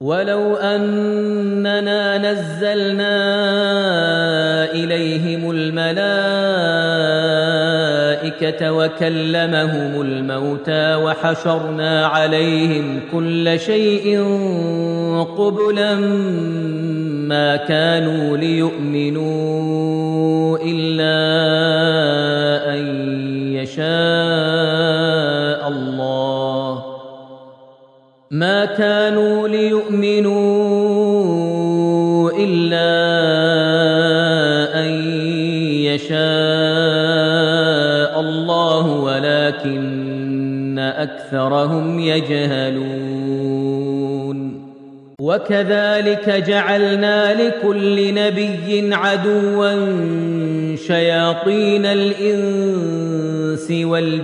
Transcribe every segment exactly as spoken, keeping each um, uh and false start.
ولو أننا نزلنا إليهم الملائكة وكلمهم الموتى وحشرنا عليهم كل شيء قبلا ما كانوا ليؤمنوا إلا أن يشاء الله ما كانوا ليؤمنوا إلا أن يشاء الله ولكن أكثرهم يجهلون وكذلك جعلنا لكل نبي عدوا شياطين الإنس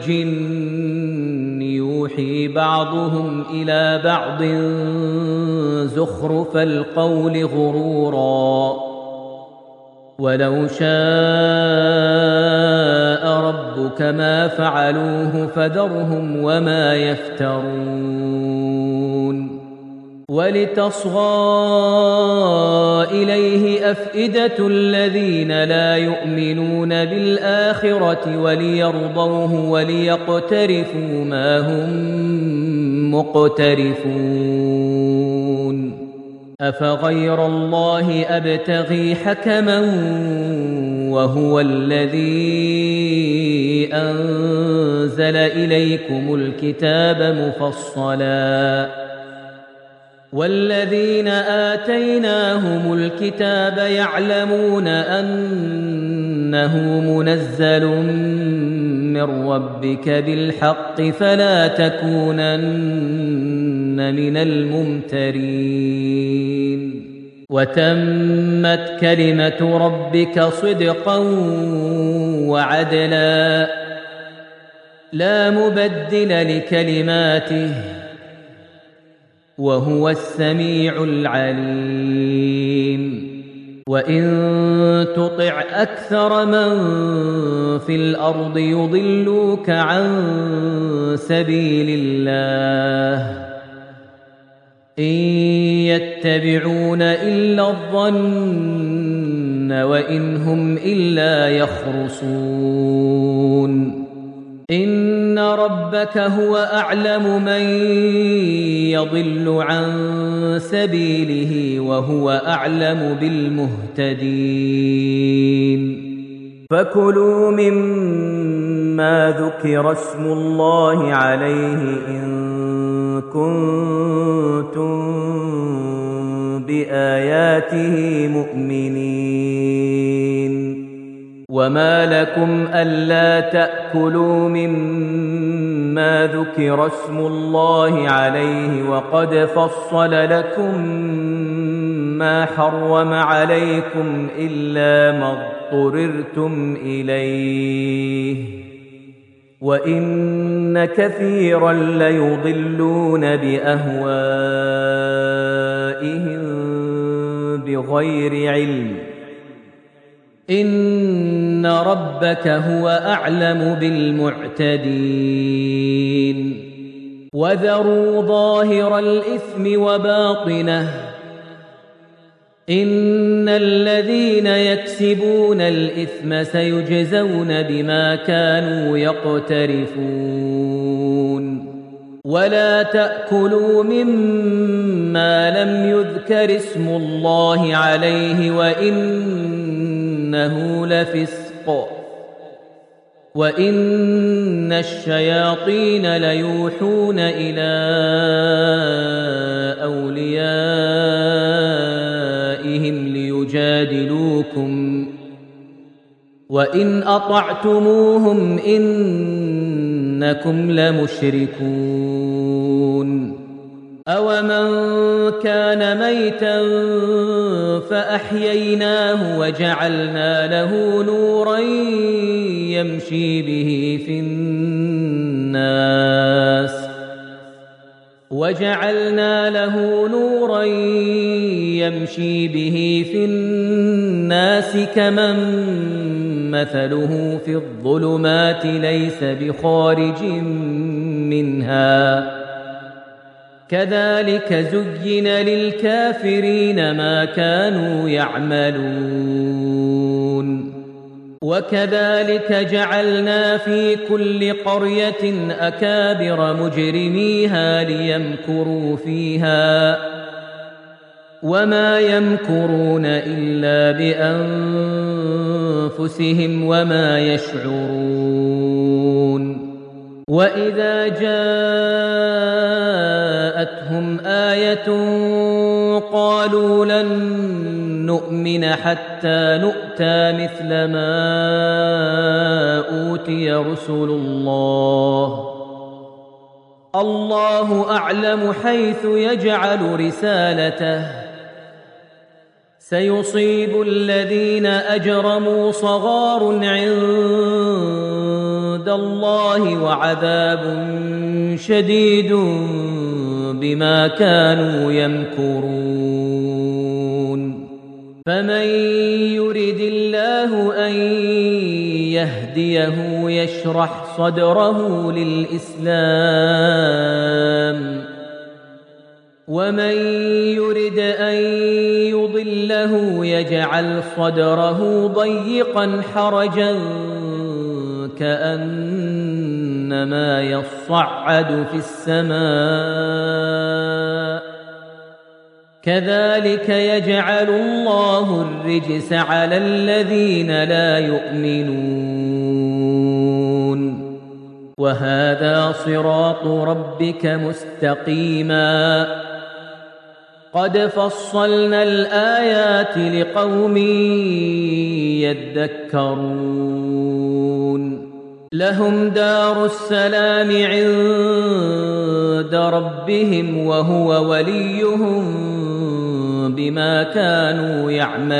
والجن يوحي بعضهم إلى بعض زخرف القول غرورا ولو شاء ربك ما فعلوه فذرهم وما يفترون ولتصغى إليه أفئدة الذين لا يؤمنون بالآخرة وليرضوه وليقترفوا ما هم مقترفون أفغير الله أبتغي حكما وهو الذي أنزل إليكم الكتاب مفصلا والذين آتيناهم الكتاب يعلمون أنه منزل من ربك بالحق فلا تكونن من الممترين وتمت كلمة ربك صدقا وعدلا لا مبدل لكلماته وهو السميع العليم وإن تطع أكثر من في الأرض يضلوك عن سبيل الله إن يتبعون إلا الظن وإن هم إلا يخرصون إن ربك هو أعلم من يضل عن سبيله وهو أعلم بالمهتدين فكلوا مما ذكر اسم الله عليه إن كنتم بآياته مؤمنين وما لكم ألا تأكلوا مما ذكر اسم الله عليه وقد فصل لكم ما حرم عليكم إلا ما اضطررتم إليه وإن كثيرا ليضلون بأهوائهم بغير علم إن ربك هو أعلم بالمعتدين وذروا ظاهر الإثم وباطنه إن الذين يكسبون الإثم سيجزون بما كانوا يقترفون ولا تأكلوا مما لم يذكر اسم الله عليه وإنه لفسق وإن الشياطين ليوحون إلى أوليائهم ليجادلوكم وإن أطعتموهم إنكم لمشركون أومن كان ميتا فأحييناه وجعلنا له نورا يمشي به في الناس وجعلنا له نورا يمشي به في الناس كمن مثله في الظلمات ليس بخارج منها كذلك زين للكافرين ما كانوا يعملون وكذلك جعلنا في كل قرية أكابر مجرميها ليمكروا فيها وما يمكرون إلا بأنفسهم وما يشعرون وإذا جاءتهم آية قالوا لن نؤمن حتى نؤتى مثل ما أوتي رسل الله الله أعلم حيث يجعل رسالته سيصيب الذين أجرموا صغار عند الله وعذاب شديد بما كانوا يمكرون فمن يرد الله أن يهديه يشرح صدره للإسلام ومن يرد أن يضله يجعل صدره ضيقا حرجا كأنما يصعد في السماء كذلك يجعل الله الرجس على الذين لا يؤمنون وهذا صراط ربك مستقيما قد فصلنا الآيات لقوم يذكرون لهم دار السلام عند ربهم وهو وليهم بما كانوا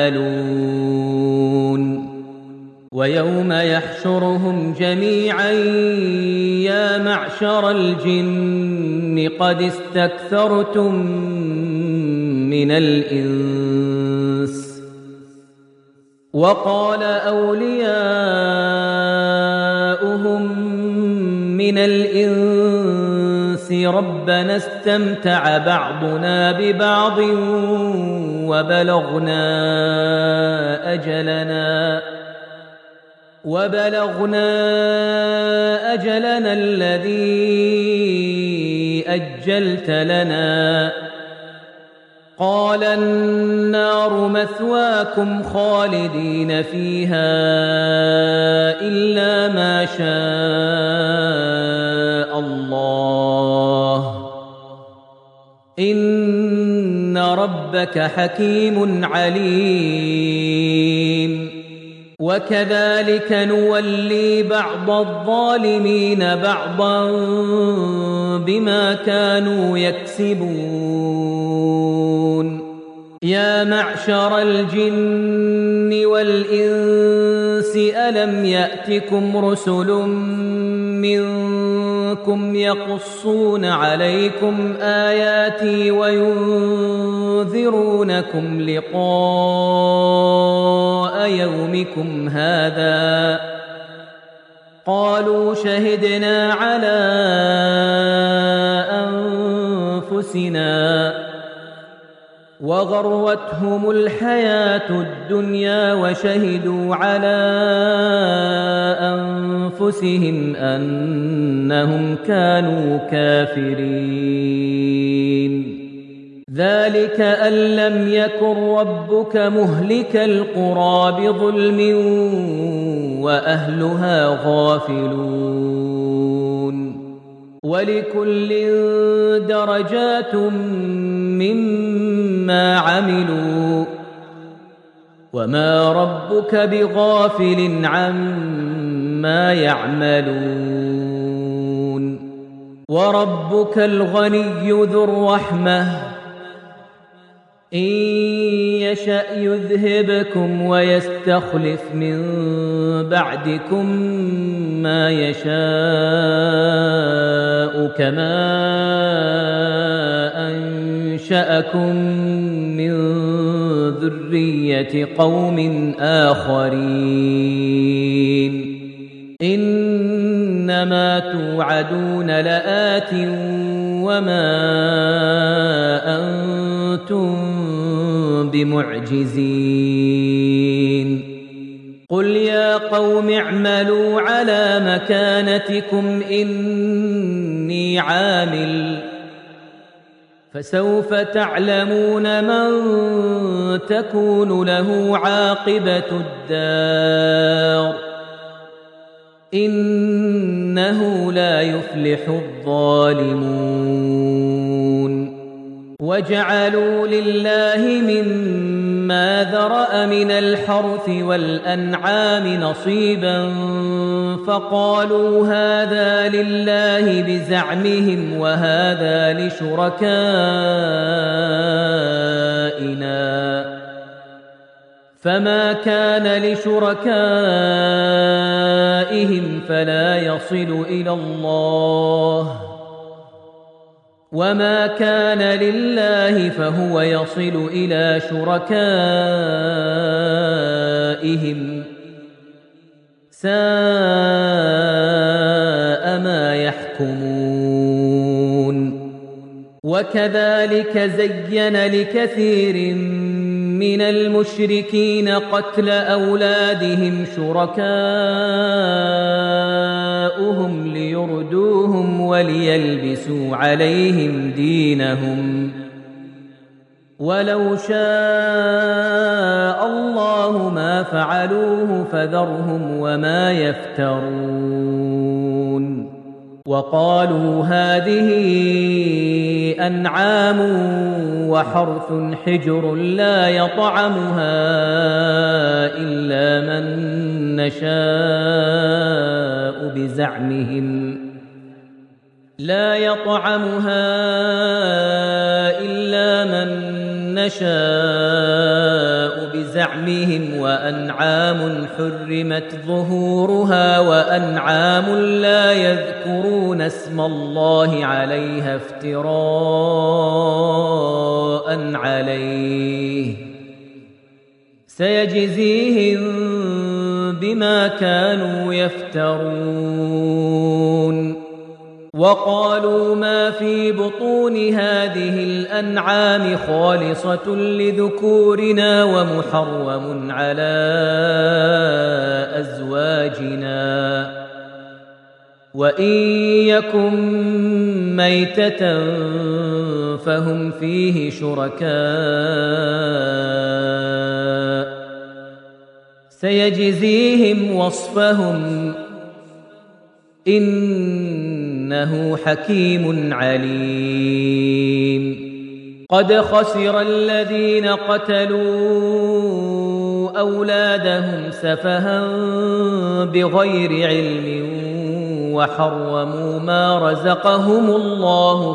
يعملون ويوم يحشرهم جميعا يا معشر الجن قد استكثرتم من الإنس وقال أولياؤهم من الإنس ربنا استمتع بعضنا ببعض وبلغنا أجلنا وبلغنا أجلنا الذي أجلت لنا قال النار مثواكم خالدين فيها إلا ما شاء الله إن ربك حكيم عليم وكذلك نولي بعض الظالمين بعضا بما كانوا يكسبون يا معشر الجن والإنس ألم يأتكم رسل منكم يقصون عليكم آياتي وينذرونكم لقاء يومكم هذا قالوا شهدنا على أنفسنا وغرتهم الحياة الدنيا وشهدوا على أنفسهم أنهم كانوا كافرين ذلك أن لم يكن ربك مهلك القرى بظلم وأهلها غافلون ولكل درجات مما عملوا وما ربك بغافل عما يعملون وربك الغني ذو الرحمة إن يشأ يذهبكم ويستخلف من بعدكم ما يشاء كما أنشأكم من ذرية قوم آخرين إن إنما توعدون لآت وما أنتم بمعجزين قل يا قوم اعملوا على مكانتكم إني عامل فسوف تعلمون من تكون له عاقبة الدار إنه لا يفلح الظالمون وجعلوا لله مما ذرأ من الحرث والأنعام نصيبا فقالوا هذا لله بزعمهم وهذا لشركائنا فما كان لشركائهم فلا يصل إلى الله وما كان لله فهو يصل إلى شركائهم ساء ما يحكمون وكذلك زين لكثير من المشركين قتل أولادهم شركاؤهم ليردوهم وليلبسوا عليهم دينهم ولو شاء الله ما فعلوه فذرهم وما يفترون وقالوا هذه أنعام وحرث حجر لا يطعمها إلا من نشاء بزعمهم لا يطعمها إلا من نشاء بزعمهم وأنعام حرمت ظهورها وأنعام لا يذكرون اسم الله عليها افتراء عليه سيجزيهم بما كانوا يفترون وقالوا ما في بطون هذه الأنعام خالصة لذكورنا ومحرم على أزواجنا وإن يكن ميتة فهم فيه شركاء سيجزيهم وصفهم إنه حكيم عليم قد خسر الذين قتلوا أولادهم سفها بغير علم وحرموا ما رزقهم الله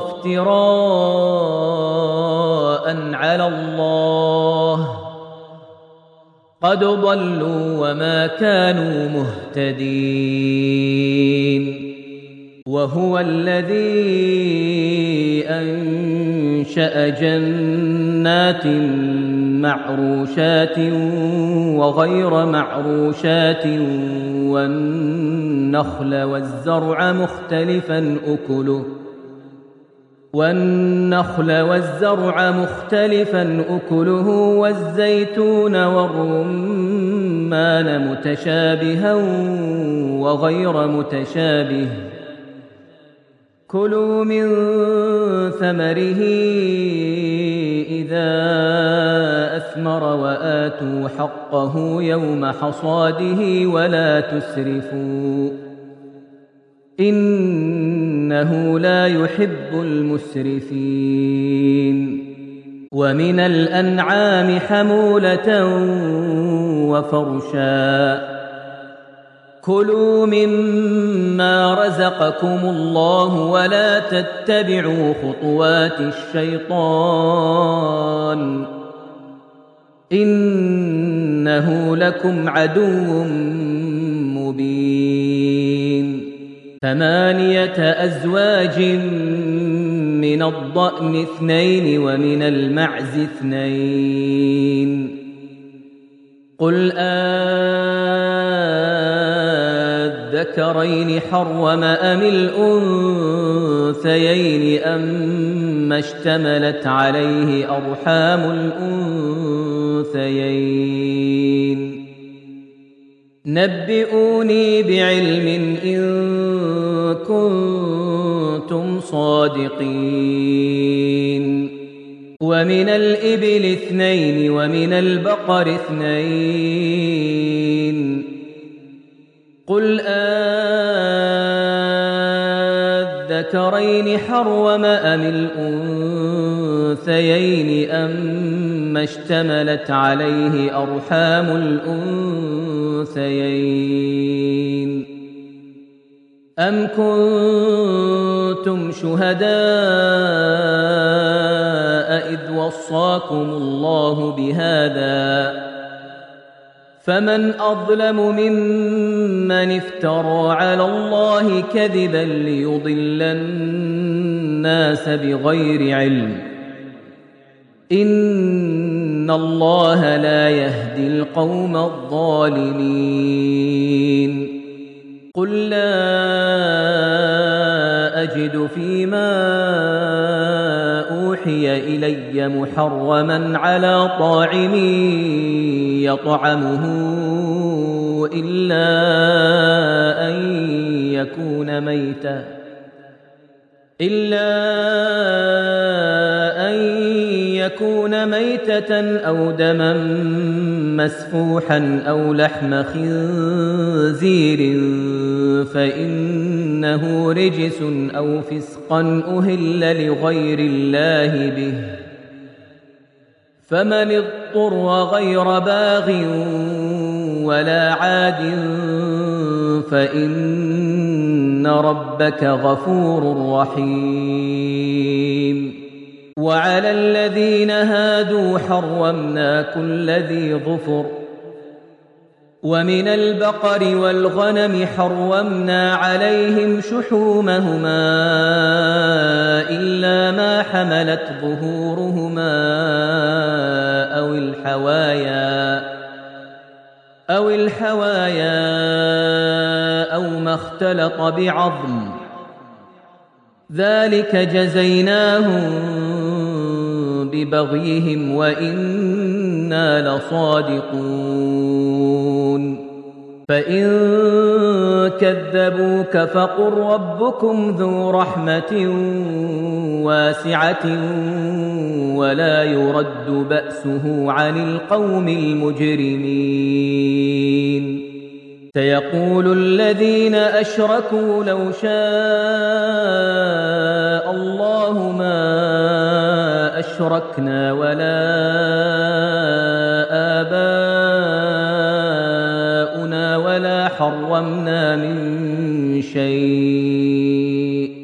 افتراء على الله قد ضلوا وما كانوا مهتدين وهو الذي أنشأ جنات معروشات وغير معروشات والنخل والزرع مختلفا أكله والنخل والزرع مختلفا أكله والزيتون والرمان متشابها وغير متشابه كلوا من ثمره إذا أثمر وآتوا حقه يوم حصاده ولا تسرفوا إنه لا يحب المسرفين ومن الأنعام حمولة وفرشا كلوا مما رزقكم الله ولا تتبعوا خطوات الشيطان إنه لكم عدو مبين ثمانية أزواج من الضأن اثنين ومن المعز اثنين قل آذ الذكرين حرم أم الأنثيين أما اشتملت عليه أرحام الأنثيين نبئوني بعلم إن كنتم صادقين ومن الإبل اثنين ومن البقر اثنين قل أذكرين حرم أم الأنثيين أما اشتملت عليه أرحام الأنثيين أم كنتم شهداء إذ وصاكم الله بهذا فمن أظلم ممن افترى على الله كذبا ليضل الناس بغير علم إن الله لا يهدي القوم الظالمين قل لا أجد فيما أوحي إلي محرما على طاعم يطعمه إلا أن يكون ميتا إلا أن يكون ميتة أو دما مسفوحا أو لحم خنزير فإنه رجس أو فسقا أهل لغير الله به فمن اضطر غير باغ ولا عاد فإن ربك غفور رحيم وعلى الذين هادوا حرمنا كل ذي ظفر ومن البقر والغنم حرمنا عليهم شحومهما إلا ما حملت ظهورهما أو الحوايا أو الحوايا أو ما اختلط بعظم ذلك جزيناهم ببغيهم وإنا لصادقون فإن كذبوك فقل ربكم ذو رحمة واسعة ولا يرد بأسه عن القوم المجرمين سيقول الذين أشركوا لو شاء الله ما أشركنا ولا آباؤنا ولا حرمنا من شيء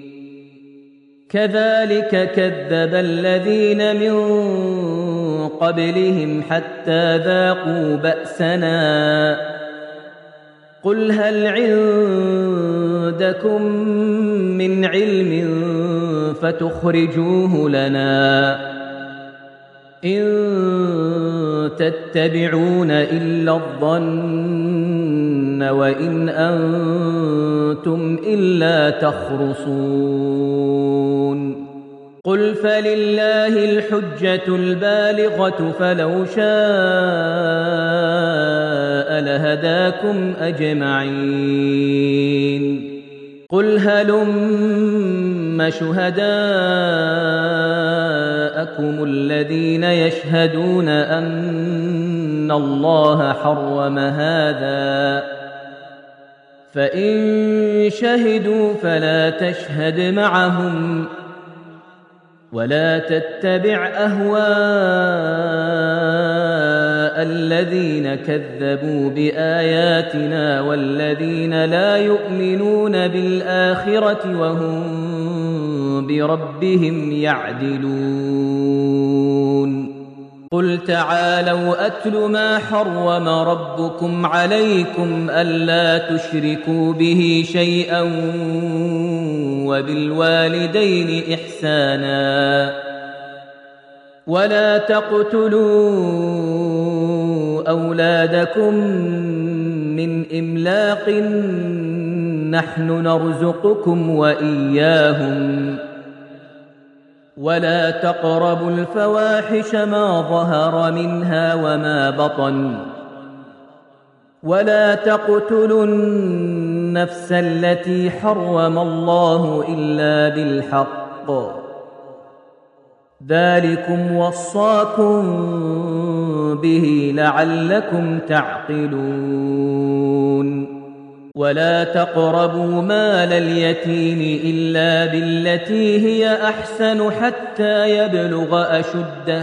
كذلك كذب الذين من قبلهم حتى ذاقوا بأسنا قل هل عندكم من علم فتخرجوه لنا إن تتبعون إلا الظن وإن أنتم إلا تخرصون قل فلله الحجة البالغة فلو شاء لهداكم أجمعين قل هلم شهداءكم الذين يشهدون أن الله حرم هذا فإن شهدوا فلا تشهد معهم ولا تتبع أهواء الذين كذبوا بآياتنا والذين لا يؤمنون بالآخرة وهم بربهم يعدلون قل تعالوا أتل ما حرم ربكم عليكم ألا تشركوا به شيئا وبالوالدين إحسانا ولا تقتلوا أولادكم من إملاق نحن نرزقكم وإياهم ولا تقربوا الفواحش ما ظهر منها وما بطن ولا تقتلوا النفس التي حرم الله إلا بالحق ذلكم وصاكم به لعلكم تعقلون ولا تقربوا مال اليتيم إلا بالتي هي أحسن حتى يبلغ أشده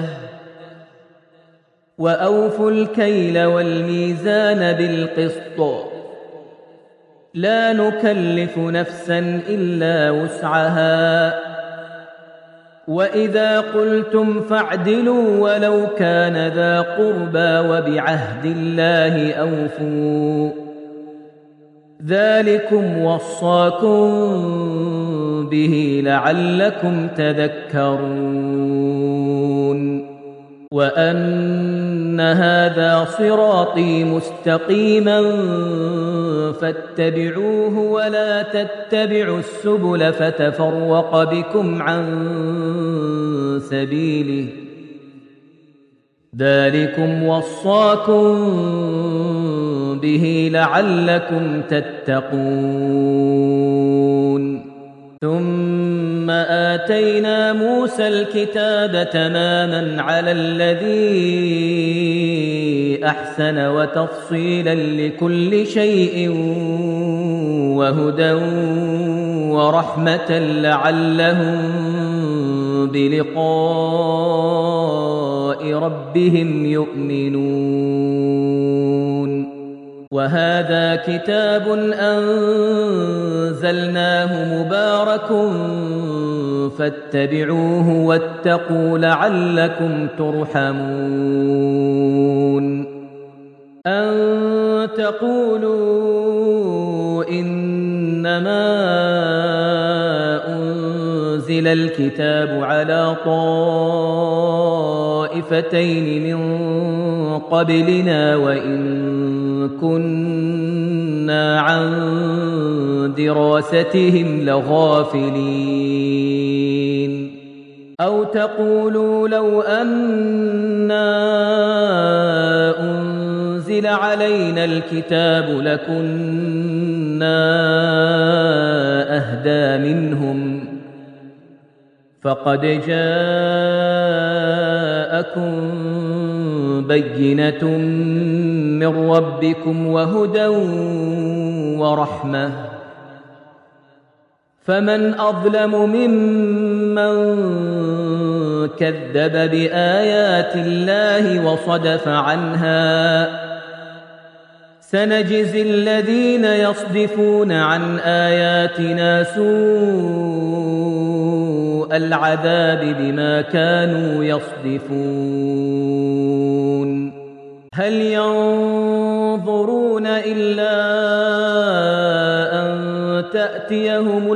وأوفوا الكيل والميزان بالقسط لا نكلف نفسا إلا وسعها وإذا قلتم فاعدلوا ولو كان ذا قربى وبعهد الله أوفوا ذلكم وصاكم به لعلكم تذكرون وأن هذا صراطي مستقيما فاتبعوه ولا تتبعوا السبل فتفرق بكم عن سبيله ذلكم وصاكم به لعلكم تتقون ثم آتينا موسى الكتاب تماما على الذي أحسن وتفصيلا لكل شيء وهدى ورحمة لعلهم بلقاء ربهم يؤمنون وهذا كتاب أنزلناه مبارك فاتبعوه واتقوا لعلكم ترحمون أن تقولوا إنما أنزل الكتاب على طائفتين من قبلنا وإن كنا عن دراستهم لغافلين أو تقولوا لو أنا أنزل علينا الكتاب لكنا أهدى منهم فقد جاءكم بينة من ربكم وهدى ورحمة فمن أظلم ممن كذب بآيات الله وصدف عنها سنجزي الذين يصدفون عن آياتنا سوء العذاب بما كانوا يصدفون هل ينظرون إلا أن تأتيهم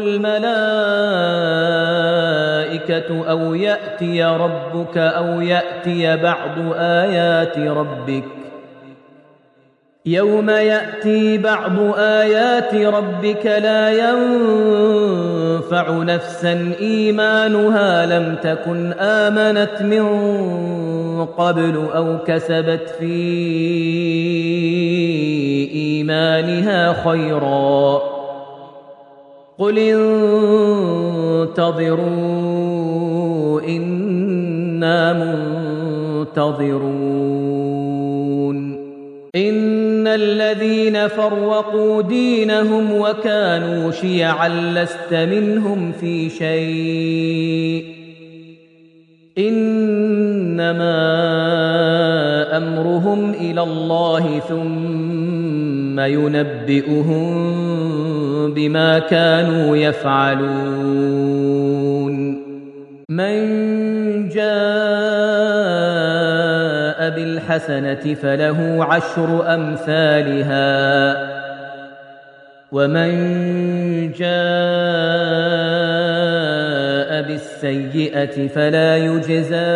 الملائكة أو يأتي ربك أو يأتي بعض آيات ربك يوم يأتي بعض آيات ربك لا ينفع نفسا إيمانها لم تكن آمنت من قبل أو كسبت في إيمانها خيرا قل انتظروا إنا منتظرون إن الذين فرقوا دينهم وكانوا شيعا لست منهم في شيء إنما أمرهم إلى الله ثم ينبئهم بما كانوا يفعلون من جاء بالحسنة فله عشر أمثالها ومن جاء بالسيئة فلا يجزى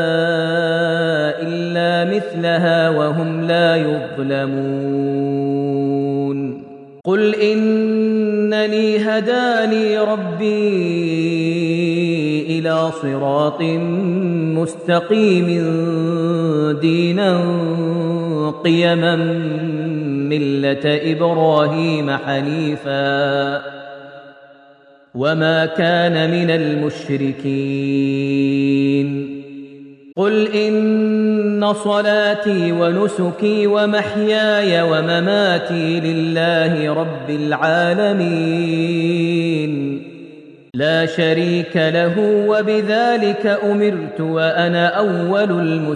إلا مثلها وهم لا يظلمون قل إن هداني ربي إلى صراط مستقيم دينا قيما ملة إبراهيم حنيفا وما كان من المشركين قل إن صلاتي ونسكي ومحياي ومماتي لله رب العالمين لا شريك له وبذلك أمرت وأنا أول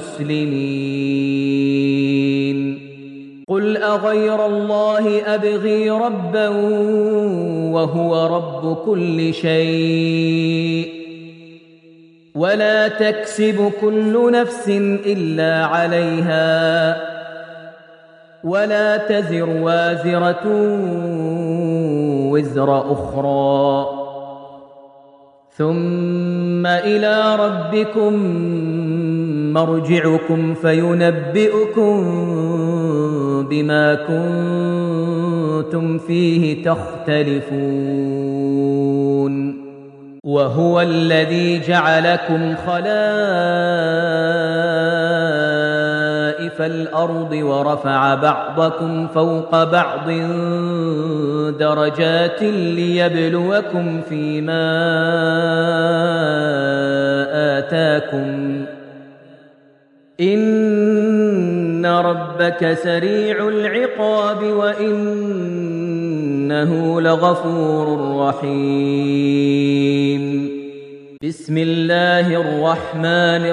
المسلمين قل أغير الله أبغي ربا وهو رب كل شيء ولا تكسب كل نفس إلا عليها ولا تزر وازرة وزر أخرى ثم إلى ربكم مرجعكم فينبئكم بما كنتم فيه تختلفون وهو الذي جعلكم خلائف الأرض ورفع بعضكم فوق بعض درجات ليبلوكم فيما آتاكم إن ربك سريع العقاب وإنه لغفور رحيم بسم الله الرحمن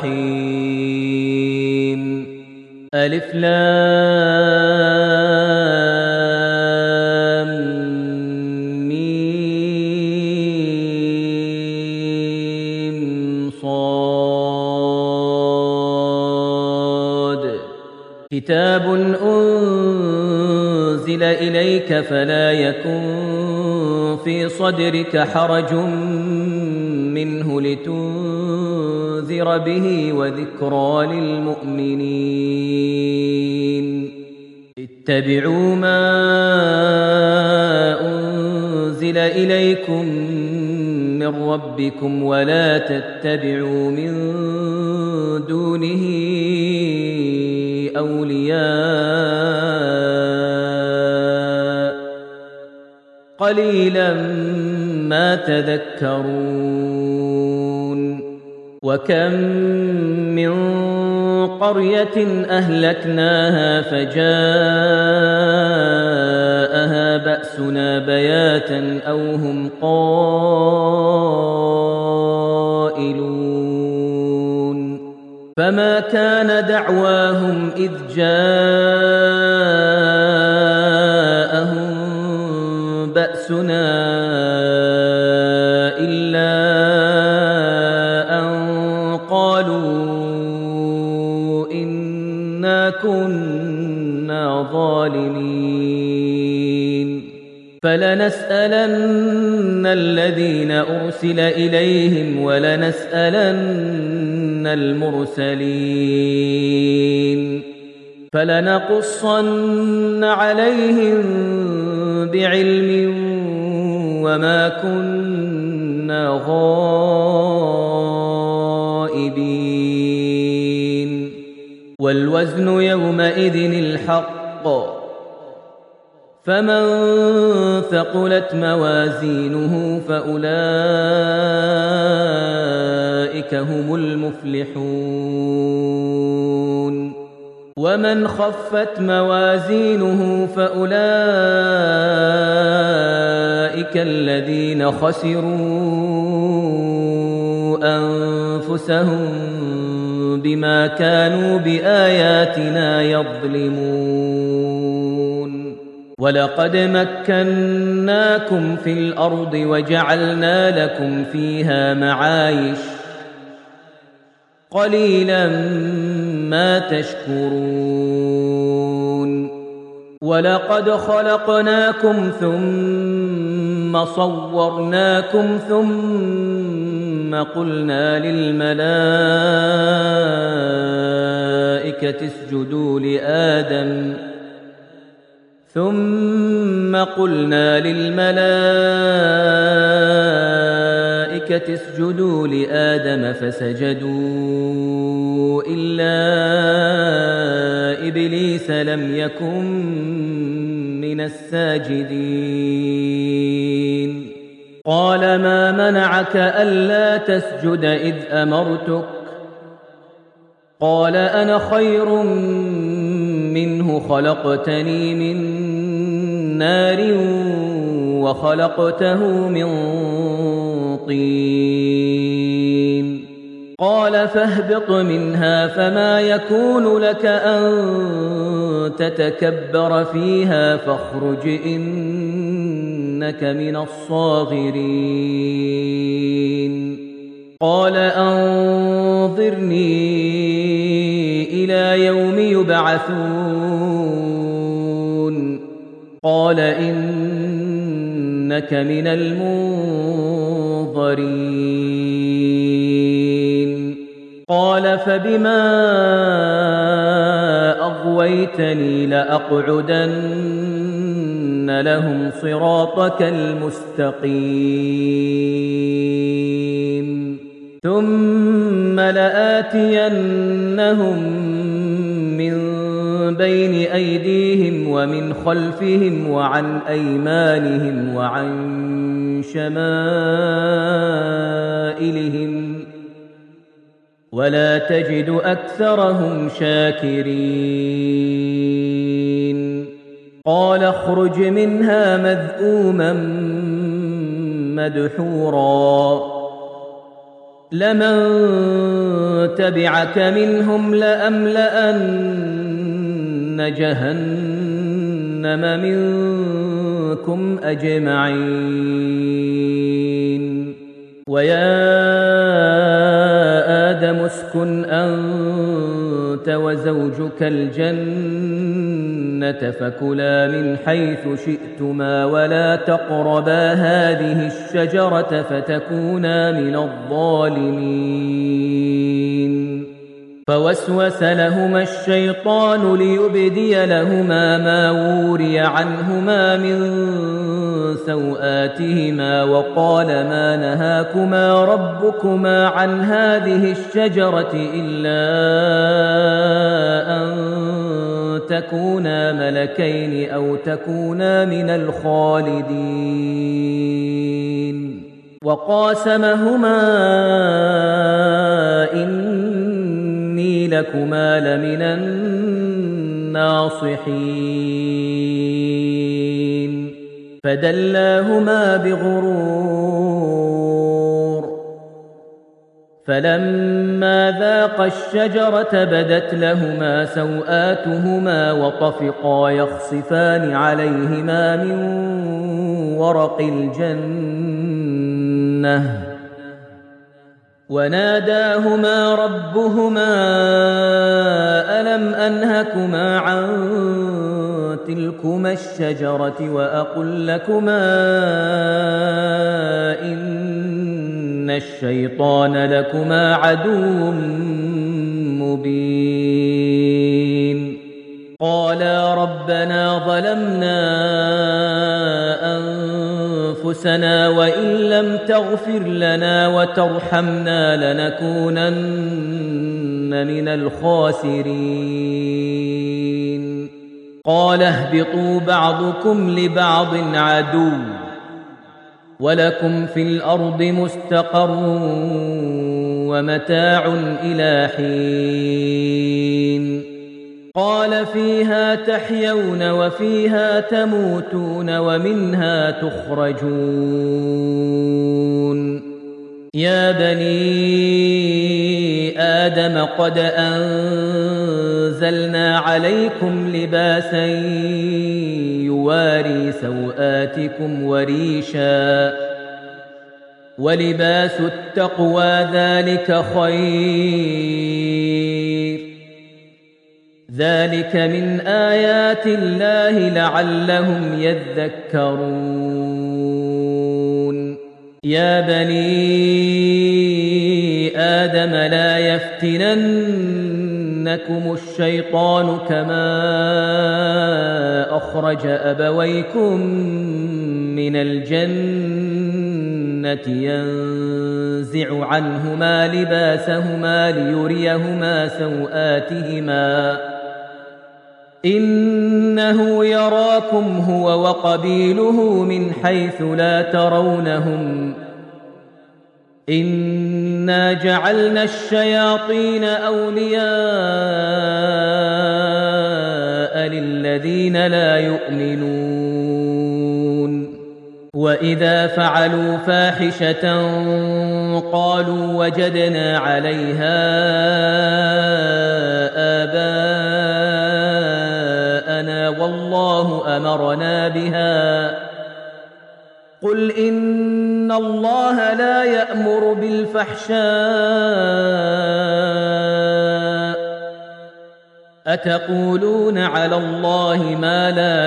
الرحيم ألف لام ميم صاد كتاب أنزل إليك فلا يكن في صدرك حرج منه لتنذر به وذكرى للمؤمنين اتبعوا ما أنزل إليكم من ربكم ولا تتبعوا من دونه أولياء قليلا ما تذكرون وكم من قرية أهلكناها فجاءها بأسنا بياتا أو هم قائلون فما كان دعواهم إذ جاءهم بأسنا إلا أن قالوا إنا كنا ظالمين فلنسألن الذين أرسل إليهم ولنسألن المرسلين فلنقصن عليهم بعلم وما كنا غائبين والوزن يومئذ الحق فمن ثقلت موازينه فأولئك هم المفلحون ومن خفت موازينه فأولئك الذين خسروا أنفسهم بما كانوا بآياتنا يظلمون ولقد مكناكم في الأرض وجعلنا لكم فيها معايش قليلا ما تشكرون ولقد خلقناكم ثم صورناكم ثم قلنا للملائكة اسجدوا لآدم ثم قلنا للملائكة اسجدوا لآدم فسجدوا إلا إبليس لم يكن من الساجدين قال ما منعك ألا تسجد إذ أمرتك قال أنا خير منه خلقتني من نار وخلقته من طين قال فاهبط منها فما يكون لك أن تتكبر فيها فاخرج إنك من الصاغرين قال أنظرني إلى يوم يبعثون قال إنك من المنظرين قال فبما أغويتني لأقعدن لهم صراطك المستقيم ثم لآتينهم من بين أيديهم ومن خلفهم وعن أيمانهم وعن شمائلهم ولا تجد أكثرهم شاكرين قال اخرج منها مذءوما مدحورا لمن تبعك منهم لأملأن جهنم منكم أجمعين ويا آدم اسكن أنت وزوجك الجنة فكلا من حيث شئتما ولا تقربا هذه الشجرة فتكونا من الظالمين فوسوس لهما الشيطان ليبدي لهما ما وري عنهما من سوآتهما وقال ما نهاكما ربكما عن هذه الشجرة إلا أن تكونا ملكين أو تكونا من الخالدين وقاسمهما إني لكما لمن الناصحين فدلاهما بغرور فلما ذاقا الشجرة بدت لهما سوآتهما وطفقا يخصفان عليهما من ورق الجنة وناداهما ربهما ألم أنهكما عن تلكما الشجرة وأقل لكما إن الشيطان لكما عدو مبين قالا ربنا ظلمنا أنفسنا وإن لم تغفر لنا وترحمنا لنكونن من الخاسرين قال اهبطوا بعضكم لبعض عدو ولكم في الأرض مستقر ومتاع إلى حين قال فيها تحيون وفيها تموتون ومنها تخرجون يا بني آدم قد أنزلنا عليكم لباسا يواري سوآتكم وريشا ولباس التقوى ذلك خير ذلك من آيات الله لعلهم يذكرون يا بني آدم لا يفتنن يَنسِيَنَّكُمُ الشَّيْطَانُ كَمَا أَخْرَجَ أَبَوَيْكُم مِّنَ الْجَنَّةِ يَنزِعُ عَنْهُمَا لِبَاسَهُمَا لِيُرِيَهُمَا سَوْآتِهِمَا ۗ إِنَّهُ يَرَاكُمْ هُوَ وَقَبِيلُهُ مِنْ حَيْثُ لَا تَرَوْنَهُمْ ۗ إِنَّا جَعَلْنَا الشَّيَاطِينَ أَوْلِيَاءَ لِلَّذِينَ لَا يُؤْمِنُونَ وَإِذَا فَعَلُوا فَاحِشَةً قَالُوا وَجَدْنَا عَلَيْهَا آبَاءَنَا وَاللَّهُ أَمَرَنَا بِهَا ۗ قُلْ إِنَّ اللَّهَ لَا يَأْمُرُ بِالْفَحْشَاءِ ۖ أَتَقُولُونَ عَلَى اللَّهِ مَا لَا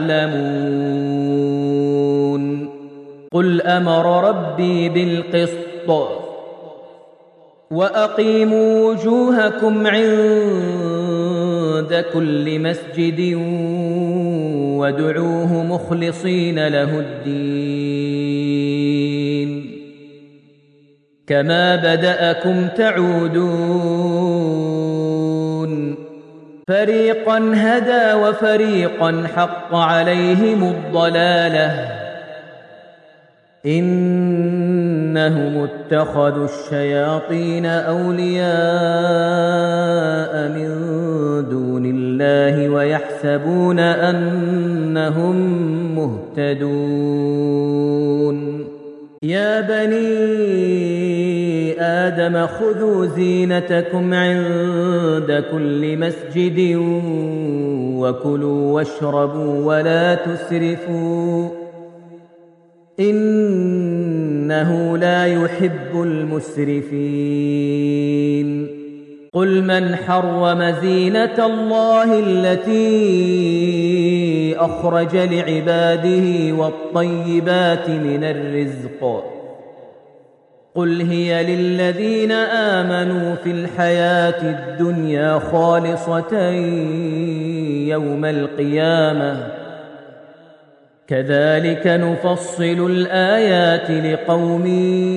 تَعْلَمُونَ قُلْ أَمَرَ رَبِّي بِالْقِسْطِ ۖ وَأَقِيمُوا وُجُوهَكُمْ عِندَ كُلِّ مَسْجِدٍ وَادْعُوهُ مُخْلِصِينَ لَهُ الدِّينَ كَمَا بَدَأَكُمْ تَعُودُونَ فَرِيقًا هَدَىٰ وَفَرِيقًا حَقَّ عَلَيْهِمُ الضَّلَالَةُ إِنَّهُمُ اتَّخَذُوا الشَّيَاطِينَ أَوْلِيَاءَ مِن دُونِ اللَّهِ وَيَحْسَبُونَ أَنَّهُم مُّهْتَدُونَ يَا بَنِي آدَمَ خُذُوا زِينَتَكُمْ عِندَ كُلِّ مَسْجِدٍ وَكُلُوا وَاشْرَبُوا وَلَا تُسْرِفُوا إِنَّهُ لَا يُحِبُّ الْمُسْرِفِينَ قُلْ مَنْ حَرَّمَ زِينَةَ اللَّهِ الَّتِي أَخْرَجَ لِعِبَادِهِ وَالطَّيِّبَاتِ مِنَ الرِّزْقِ قُلْ هِيَ لِلَّذِينَ آمَنُوا فِي الْحَيَاةِ الدُّنْيَا خَالِصَةً يَوْمَ الْقِيَامَةِ كَذَلِكَ نُفَصِّلُ الْآيَاتِ لِقَوْمٍ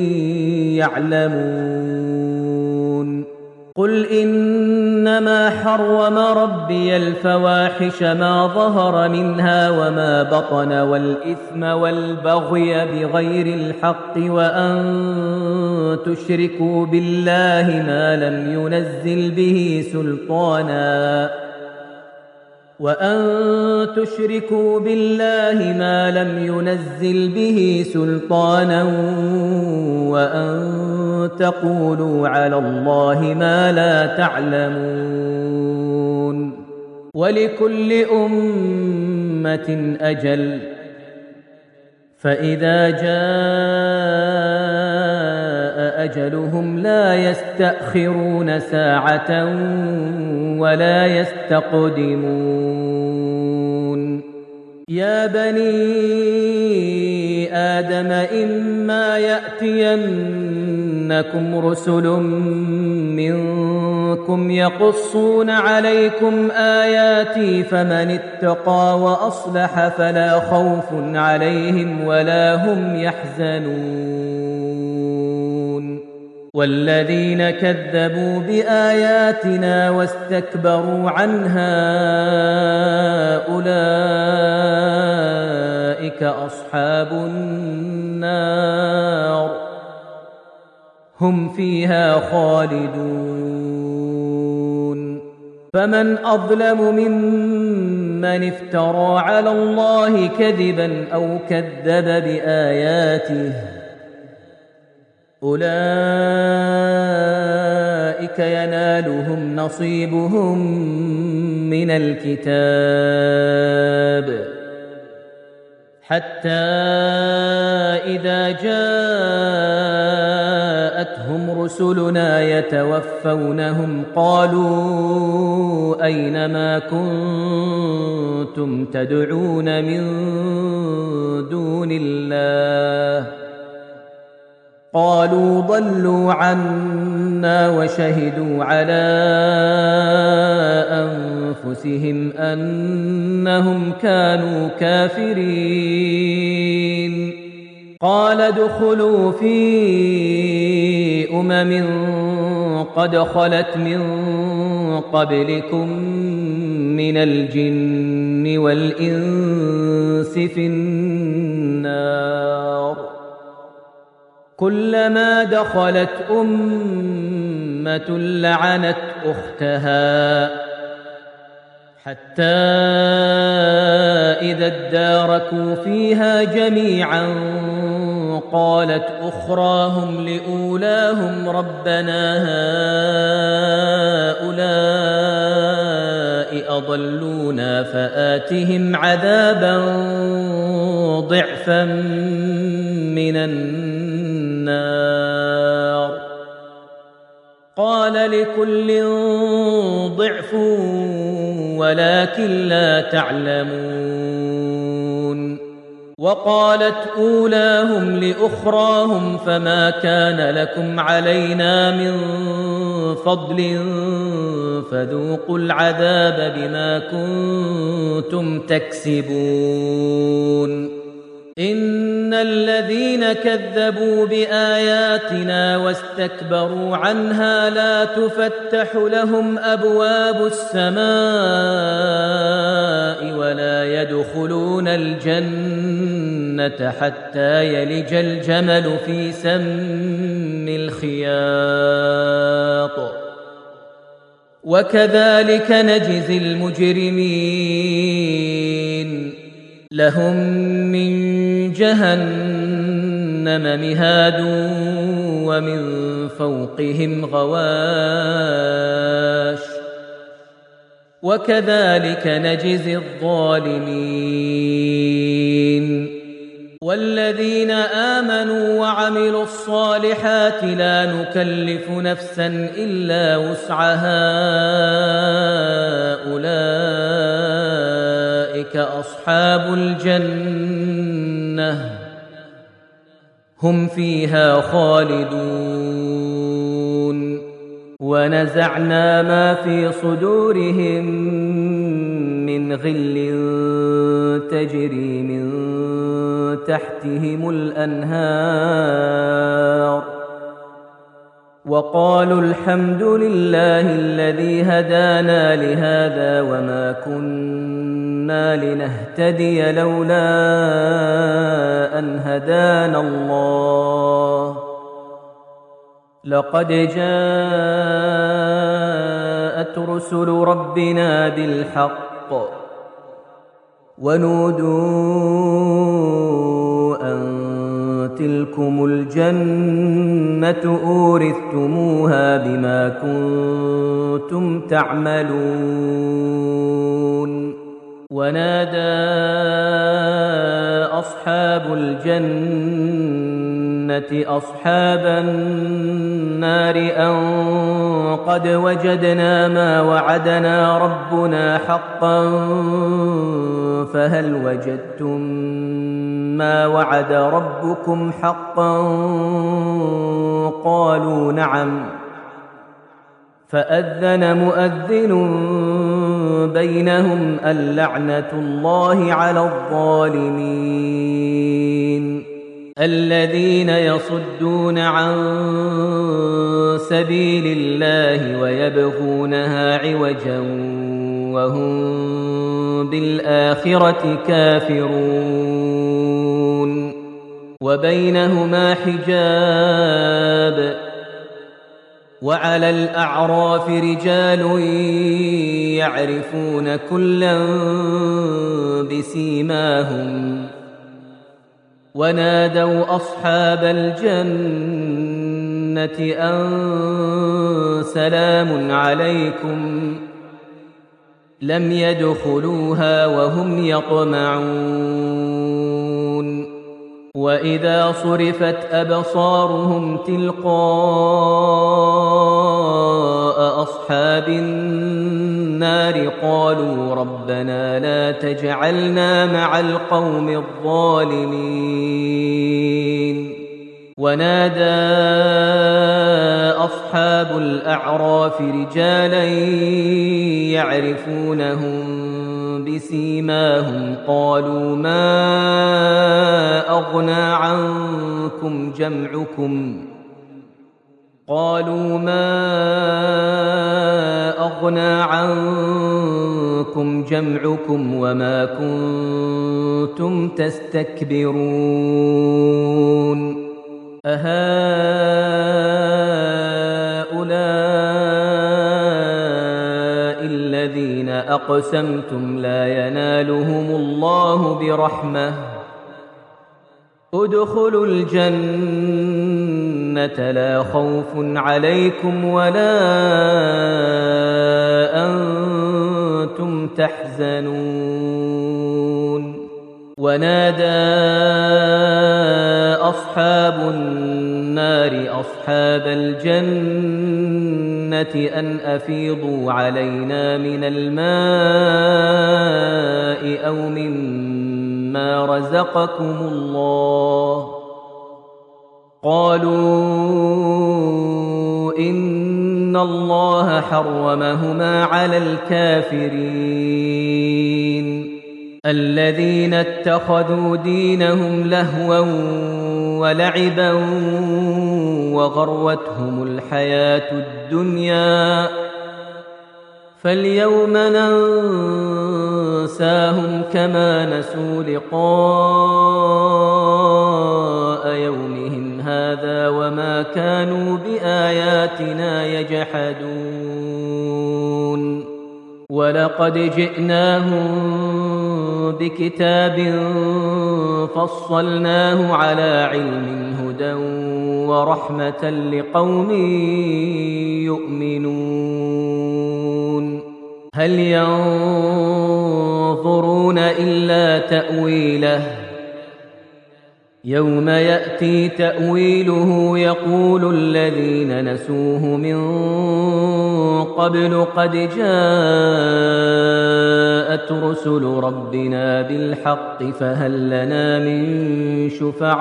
يَعْلَمُونَ قُلْ إِنَّمَا حَرَّمَ رَبِّيَ الْفَوَاحِشَ مَا ظَهَرَ مِنْهَا وَمَا بَطَنَ وَالْإِثْمَ وَالْبَغْيَ بِغَيْرِ الْحَقِّ وَأَن تُشْرِكُوا بِاللَّهِ مَا لَمْ يُنَزِّلْ بِهِ سُلْطَانًا وَأَن تُشْرِكُوا بِاللَّهِ مَا لَمْ يُنَزِّلْ بِهِ سُلْطَانًا وَأَن تَقُولُوا عَلَى اللَّهِ مَا لَا تَعْلَمُونَ وَلِكُلِّ أُمَّةٍ أَجَلٌ فَإِذَا جَاءَ أَجَلُهُمْ لَا يَسْتَأْخِرُونَ سَاعَةً وَلَا يَسْتَقْدِمُونَ يَا بَنِي آدَمَ إِمَّا يَأْتِيَنَّكُمْ رُسُلٌ مِّنكُمْ يَقُصُّونَ عَلَيْكُمْ آيَاتِي فَمَنِ اتَّقَىٰ وَأَصْلَحَ فَلَا خَوْفٌ عَلَيْهِمْ وَلَا هُمْ يَحْزَنُونَ وَالَّذِينَ كَذَّبُوا بِآيَاتِنَا وَاسْتَكْبَرُوا عَنْهَا أُولَٰئِكَ أَصْحَابُ النَّارِ هُمْ فِيهَا خَالِدُونَ فَمَنْ أَظْلَمُ مِمَّنِ افْتَرَىٰ عَلَى اللَّهِ كَذِبًا أَوْ كَذَّبَ بِآيَاتِهِ أُولَئِكَ يَنَالُهُمْ نَصِيبُهُم مِّنَ الْكِتَابِ حَتَّىٰ إِذَا جَاءَتْهُمْ رُسُلُنَا يَتَوَفَّوْنَهُمْ قَالُوا أَيْنَ مَا كُنتُمْ تَدْعُونَ مِن دُونِ اللَّهِ قَالُوا ضَلُّوا عَنَّا الحسنى وشهدوا على أنفسهم أنهم كانوا كافرين قال ادخلوا في أمم قد خلت من قبلكم من الجن والإنس في النار كلما دخلت أمة لعنت أختها حتى إذا اداركوا فيها جميعا قالت أخراهم لأولاهم ربنا هؤلاء أضلونا فآتهم عذابا ضعفا من النار قال لكل ضعف ولكن لا تعلمون وقالت أولاهم لأخراهم فما كان لكم علينا من فضل فذوقوا العذاب بما كنتم تكسبون إن الذين كذبوا بآياتنا واستكبروا عنها لا تفتح لهم أبواب السماء ولا يدخلون الجنة حتى يلج الجمل في سم الخياط وكذلك نجزي المجرمين لهم من جهنم مهاد ومن فوقهم غواش وكذلك نجزي الظالمين والذين آمنوا وعملوا الصالحات لا نكلف نفسا إلا وسعها أولئك أصحاب الجنة هم فيها خالدون ونزعنا ما في صدورهم من غل تجري من تحتهم الأنهار وقالوا الحمد لله الذي هدانا لهذا وما كنا لنهتدي لولا أن هدانا الله لقد جاءت رسل ربنا بالحق ونودوا أن تلكم الجنة أورثتموها بما كنتم تعملون ونادى أصحاب الجنة أصحاب النار أن قد وجدنا ما وعدنا ربنا حقا فهل وجدتم ما وعد ربكم حقا قالوا نعم فأذن مؤذن بينهم اللعنة الله على الظالمين الذين يصدون عن سبيل الله ويبغونها عوجا وهم بالآخرة كافرون وبينهما حجاب وعلى الأعراف رجال يعرفون كلا بسيماهم ونادوا أصحاب الجنة أن سلام عليكم لم يدخلوها وهم يطمعون وإذا صرفت أبصارهم تلقاء أصحاب النار قالوا ربنا لا تجعلنا مع القوم الظالمين ونادى أصحاب الأعراف رجالا يعرفونهم بسيماهم قالوا ما أغنى عنكم جمعكم قالوا ما أغنى عنكم جمعكم وما كنتم تستكبرون أهؤلاء الذين أقسمتم لا ينالهم الله برحمة ادخلوا الجنة لا خوف عليكم ولا أنتم تحزنون ونادى أصحاب النار أصحاب الجنة أن أفيضوا علينا من الماء أو مما رزقكم الله قالوا إن الله حرمهما على الكافرين الذين اتخذوا دينهم لهوا ولعبا وغرتهم الحياة الدنيا فاليوم ننساهم كما نسوا لقاء يومهم هذا وما كانوا بآياتنا يجحدون ولقد جئناهم بكتاب فصلناه على علم هدى ورحمة لقوم يؤمنون هل ينظرون إلا تأويله يوم يأتي تأويله يقول الذين نسوه من قبل قد جاءت رسل ربنا بالحق فهل لنا من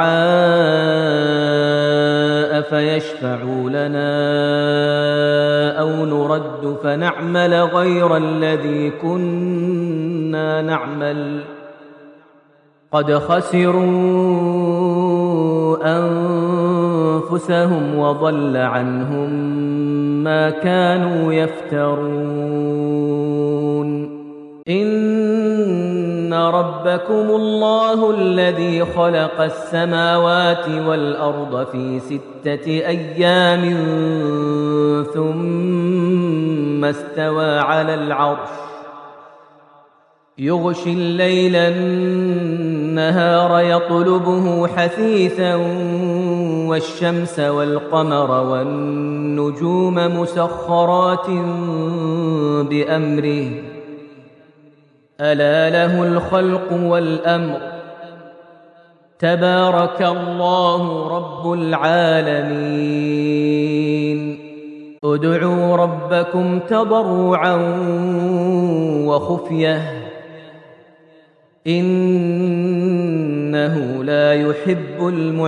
شفعاء فيشفعوا لنا أو نرد فنعمل غير الذي كنا نعمل قد خسروا أنفسهم وضل عنهم ما كانوا يفترون إن ربكم الله الذي خلق السماوات والأرض في ستة أيام ثم استوى على العرش يغشي الليل النهار يطلبه حثيثا والشمس والقمر والنجوم مسخرات بأمره ألا له الخلق والأمر تبارك الله رب العالمين ادعوا ربكم تضرعا وخفية إنه لا يحب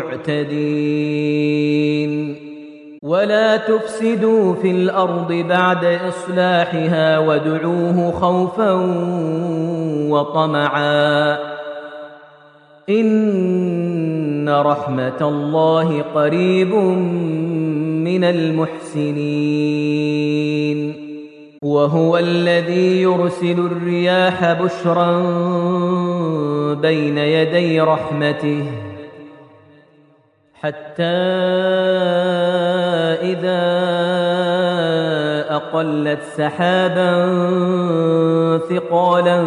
المعتدين ولا تفسدوا في الأرض بعد إصلاحها وادعوه خوفا وطمعا إن رحمة الله قريب من المحسنين وهو الذي يرسل الرياح بشرا بين يدي رحمته حتى إذا أقلت سحابا ثقالا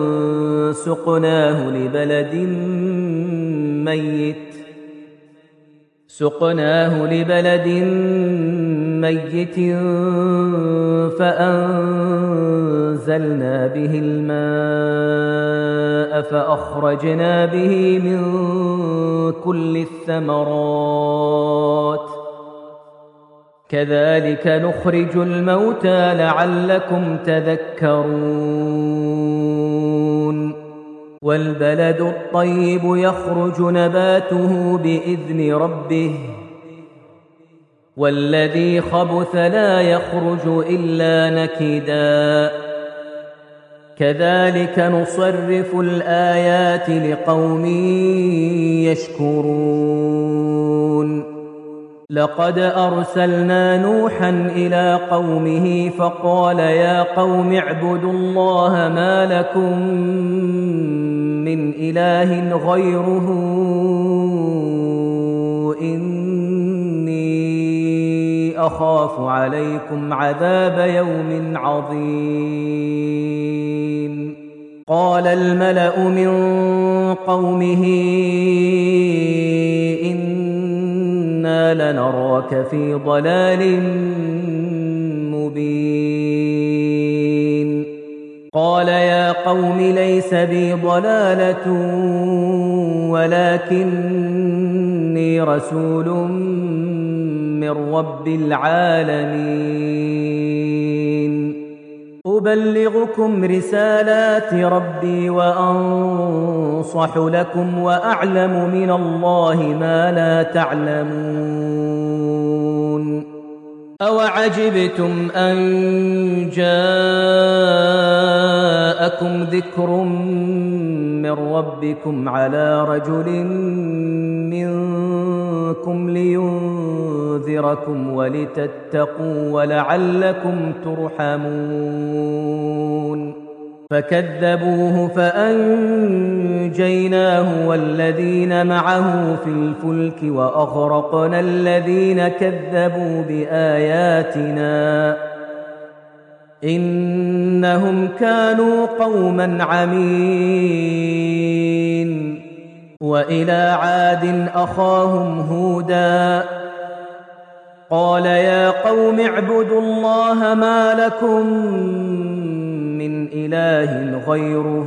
سقناه لبلد ميت سقناه لبلد ميت فأنزلنا به الماء فأخرجنا به من كل الثمرات كذلك نخرج الموتى لعلكم تذكرون والبلد الطيب يخرج نباته بإذن ربه والذي خبث لا يخرج إلا نكدا كذلك نصرف الآيات لقوم يشكرون لقد أرسلنا نوحا إلى قومه فقال يا قوم اعبدوا الله ما لكم من إله غيره إني أخاف عليكم عذاب يوم عظيم قال الملأ من قومه إنا لنراك في ضلال مبين قال يا قوم ليس بي ضلالة ولكني رسول من رب العالمين أبلغكم رسالات ربي وأنصح لكم وأعلم من الله ما لا تعلمون أوعجبتم أن جاءكم ذكر من ربكم على رجل منكم لينذركم ولتتقوا ولعلكم ترحمون فكذبوه فأنجيناه والذين معه في الفلك وأغرقنا الذين كذبوا بآياتنا إنهم كانوا قوما عمين وإلى عاد أخاهم هودا قال يا قوم اعبدوا الله ما لكم من إله غيره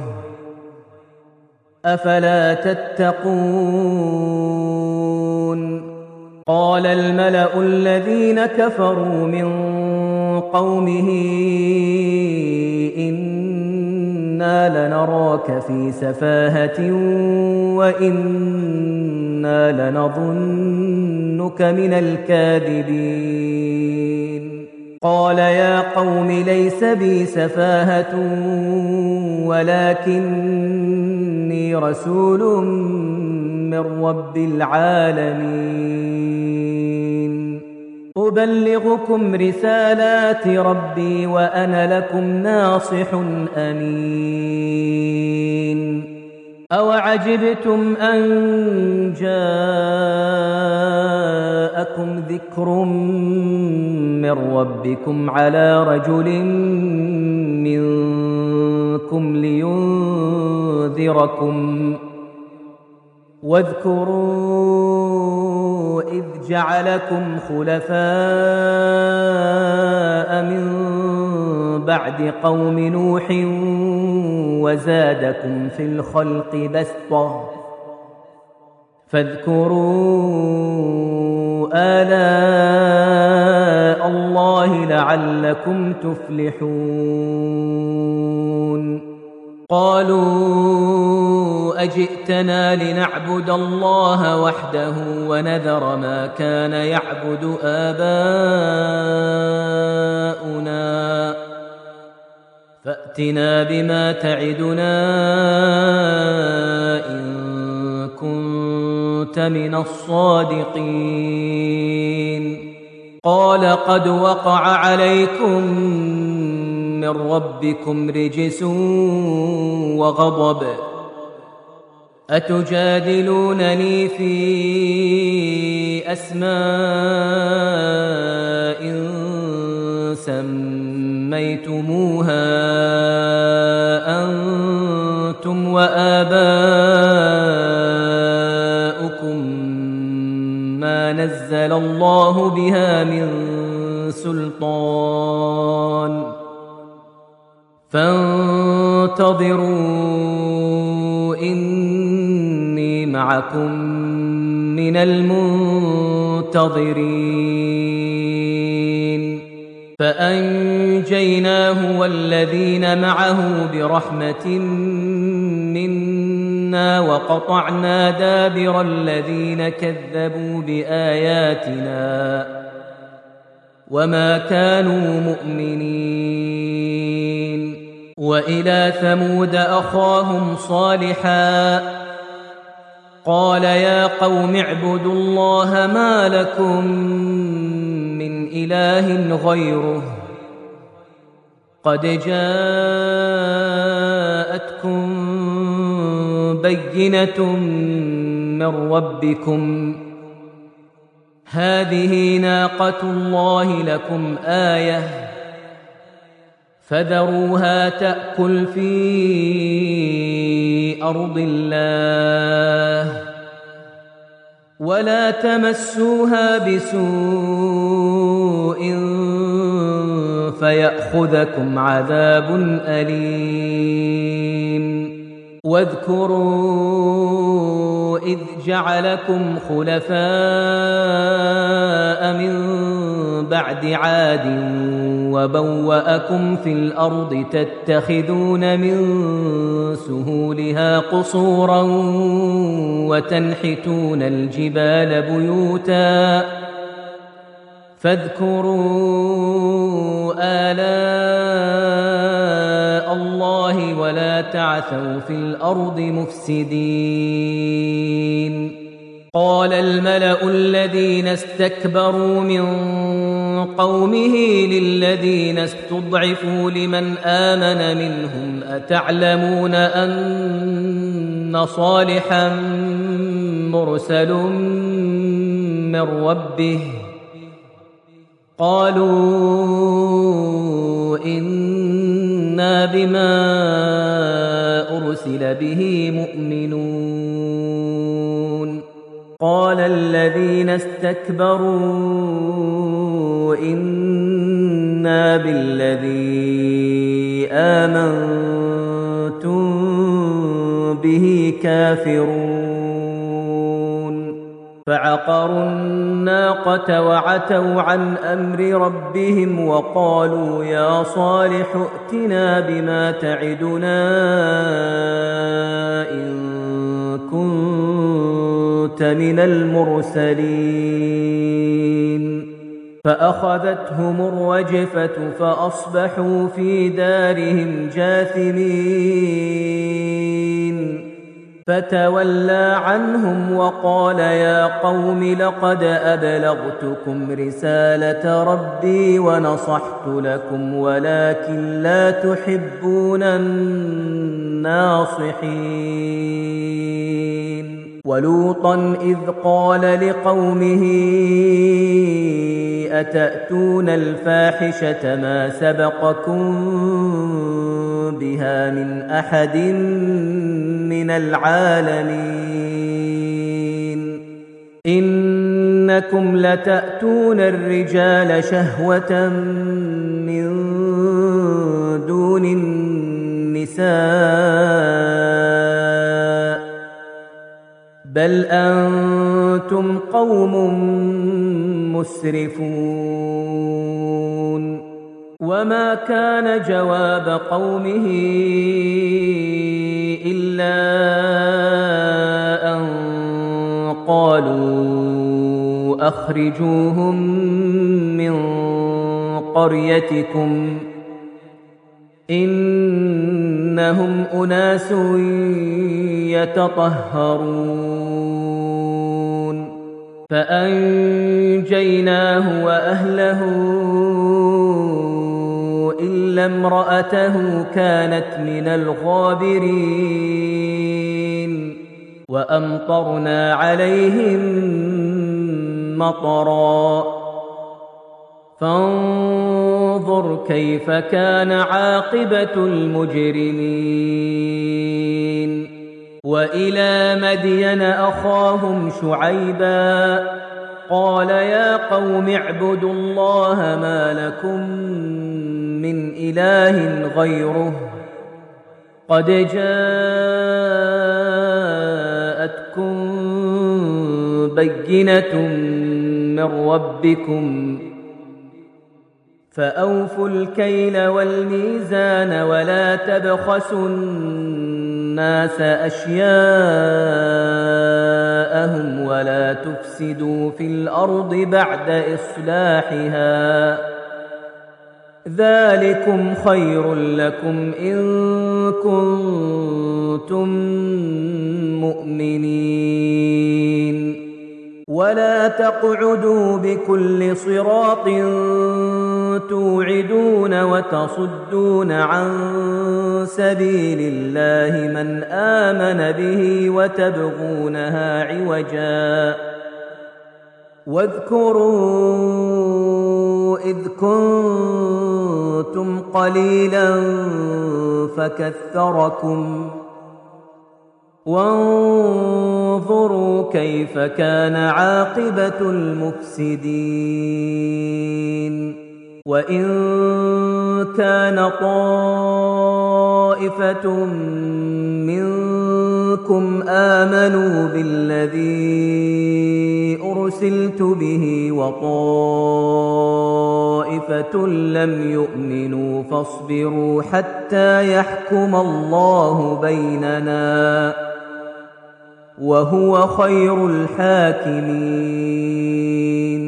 أفلا تتقون قال الملأ الذين كفروا من قومه إنا لنراك في سفاهة وإنا لنظنك من الكاذبين قال يا قوم ليس بي سفاهة ولكني رسول من رب العالمين أبلغكم رسالات ربي وأنا لكم ناصح أمين أوعجبتم أن جاءكم ذكر من ربكم على رجل منكم لينذركم واذكروا إذ جعلكم خلفاء من بعد قوم نوح وزادكم في الخلق بسطة فاذكروا آلاء الله لعلكم تفلحون قالوا أجئتنا لنعبد الله وحده ونذر ما كان يعبد آباؤنا فأتنا بما تعدنا إن كنت من الصادقين قال قد وقع عليكم من ربكم رجس وغضب أتجادلونني في أسماء سميتموها أنتم وآباؤكم ما نزل الله بها من سلطان فانتظروا إني معكم من المنتظرين فأنجيناه والذين معه برحمة منا إنا وقطعنا دابر الذين كذبوا بآياتنا وما كانوا مؤمنين. وإلى ثمود أخاهم صالحا قال يا قوم اعبدوا الله ما لكم من إله غيره قد جاءتكم بينة من ربكم هذه ناقة الله لكم آية فذروها تأكل في أرض الله ولا تمسوها بسوء فيأخذكم عذاب أليم. واذكروا إذ جعلكم خلفاء من بعد عاد وبوأكم في الأرض تتخذون من سهولها قصورا وتنحتون الجبال بيوتا فاذكروا آلاء الله ولا تعثوا في الأرض مفسدين. قال الملأ الذين استكبروا من قومه للذين استضعفوا لمن آمن منهم أتعلمون أن صالحا مرسل من ربه قالوا إنا بما أرسل به مؤمنون. قال الذين استكبروا إنا بالذي آمنتم به كافرون. فعقروا الناقة وعتوا عن أمر ربهم وقالوا يا صالح ائتنا بما تعدنا إن كنت من المرسلين. فأخذتهم الرجفة فأصبحوا في دارهم جاثمين. فتولى عنهم وقال يا قوم لقد أبلغتكم رسالة ربي ونصحت لكم ولكن لا تحبون الناصحين. ولوطا إذ قال لقومه أتأتون الفاحشة ما سبقكم بها من أحد من العالمين إنكم لتأتون الرجال شهوة من دون النساء بل أنتم قوم مسرفون. وما كان جواب قومه إلا أن قالوا أخرجوهم من قريتكم إنهم أناس يتطهرون. فأنجيناه وأهله إلا امرأته كانت من الغابرين. وأمطرنا عليهم مطرا فانظر كيف كان عاقبة المجرمين. وإلى مدين أخاهم شعيبا قال يا قوم اعبدوا الله ما لكم من إله غيره قد جاءتكم بينة من ربكم فأوفوا الكيل والميزان ولا تبخسوا الناس أشياءهم ولا تفسدوا في الأرض بعد إصلاحها ذلكم خير لكم إن كنتم مؤمنين ولا تقعدوا بكل صراط توعدون وتصدون عن سبيل الله من آمن به وتبغونها عوجا واذكروا إذ كنتم قليلا فكثركم وانظروا كيف كان عاقبة المفسدين وإن كان طائفة منكم آمنوا بالذي أرسلت به وطائفة لم يؤمنوا فاصبروا حتى يحكم الله بيننا وهو خير الحاكمين